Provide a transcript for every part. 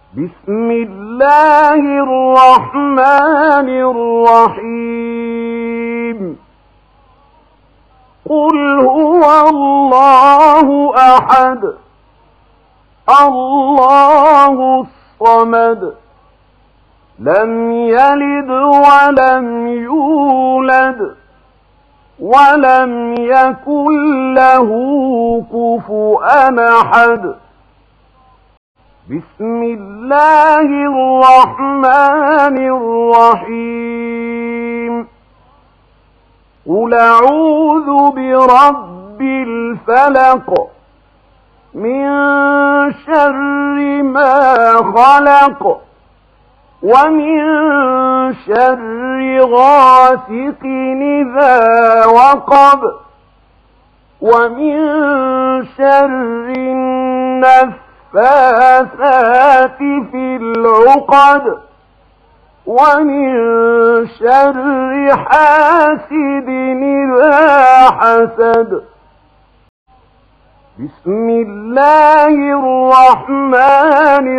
بسم الله الرحمن الرحيم قل هو الله أحد الله الصمد لم يلد ولم يولد ولم يكن له كفؤا أحد بسم الله الرحمن الرحيم قل أعوذ برب الفلق من شر ما خلق ومن شر غاسق إذا وقب ومن شر النفاثات في العقد ومن شر حاسد إذا حسد بسم الله الرحمن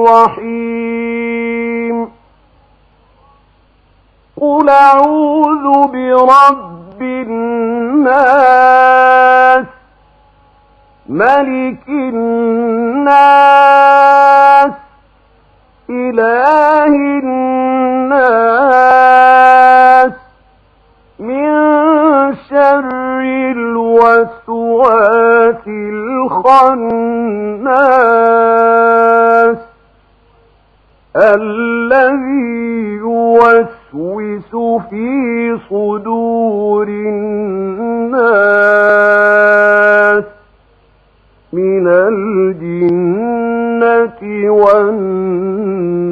الرحيم قل أعوذ برب الناس ملك الناس إله الناس من شر الوسواس الخناس الذي يوسوس في صدور الناس من الجنة والناس